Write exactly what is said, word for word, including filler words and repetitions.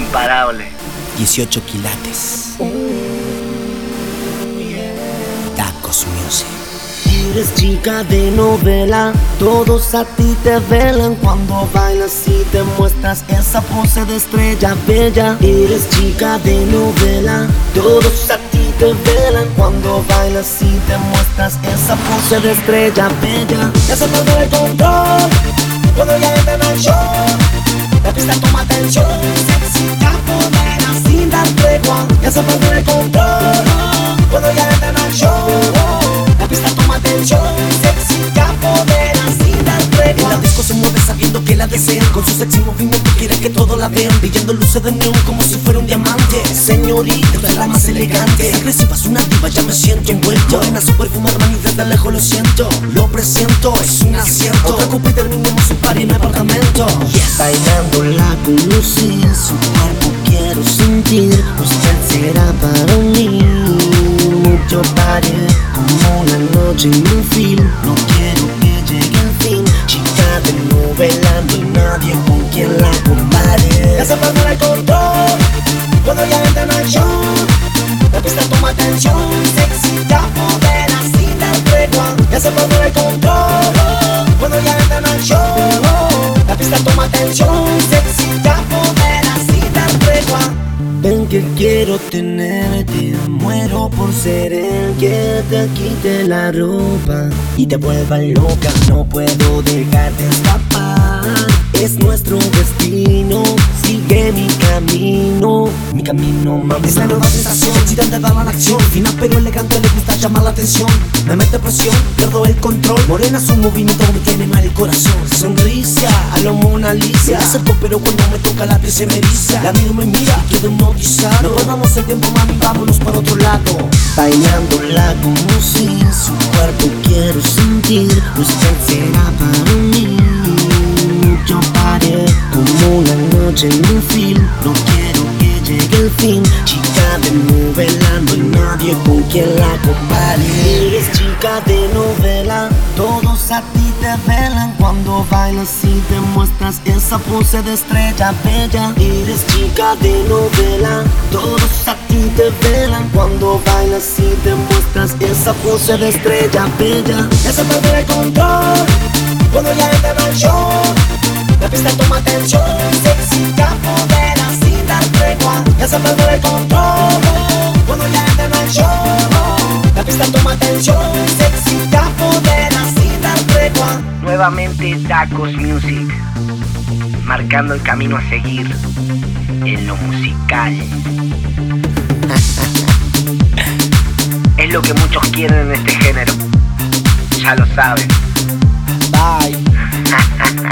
imparable. dieciocho quilates. Tacos Music. Eres chica de novela, todos a ti te velan cuando bailas y te muestras esa pose de estrella bella. Eres chica de novela, todos a ti te velan cuando bailas y te muestras esa pose de estrella bella. Ya se perdió el control cuando ya entra en el show. La pista toma atención, sexy caponera sin dar tregua. Ya se perdió el control cuando ya entra en el show. La pista toma atención, sexy caponera sin dar tregua. En la disco se mueve sabiendo que la desean, con su sexy movimiento quiere que todos la vean, brillando luces de neón como si fuera un diamante. Señorita, es la más elegante, agresiva es una diva, ya me siento envuelto. Morena, su perfume Armani, desde lejos lo siento, lo presiento, es un acierto. Otra copa y terminamos su party en mi apartamento. Yes. Bailando la conocí, su cuerpo quiero sentir, usted será para mí. Mucho party, como una noche en un film, no quiero que llegue el fin. Chica de novela, no hay nadie con quien la compare. Ya se perdió el control cuando ya entra en el show. La pista toma atención, sexy caponera sin dar tregua. Ya se perdió el control cuando ya entra en el show. La pista toma atención, sexy caponera sin dar tregua. Ven que quiero tenerte, muero por ser el que te quite la ropa y te vuelva loca, no puedo dejarte escapar. Es nuestro destino, sigue mi camino, mi camino, mami. Es la nueva sensación, si te da la acción, fina pero elegante, le gusta llamar la atención. Me mete presión, pierdo el control, morena su movimiento me tiene mal el corazón. Sonrisa, a lo Mona Lisa, me acerco pero cuando me toca la piel se me eriza. La miro me mira, quedo hipnotizado, no perdamos el tiempo mami, vámonos para otro lado. Bailándola como si su cuerpo quiero sentir, usted será para mí. Yo paré como una noche en un film, no quiero que llegue el fin. Chica de novela, no hay nadie con quien la compare. Eres chica de novela, todos a ti te velan cuando bailas y te muestras esa pose de estrella bella. Eres chica de novela, todos a ti te velan cuando bailas y te muestras esa pose de estrella bella. Ya se perdió el control cuando ya entra en el show. La pista toma atención, sexy caponera sin dar tregua. Ya se perdió el control cuando ya entra en el show. La pista toma atención, sexy caponera sin dar tregua. Nuevamente Tacos Music, marcando el camino a seguir en lo musical. Es lo que muchos quieren en este género, ya lo saben. Bye.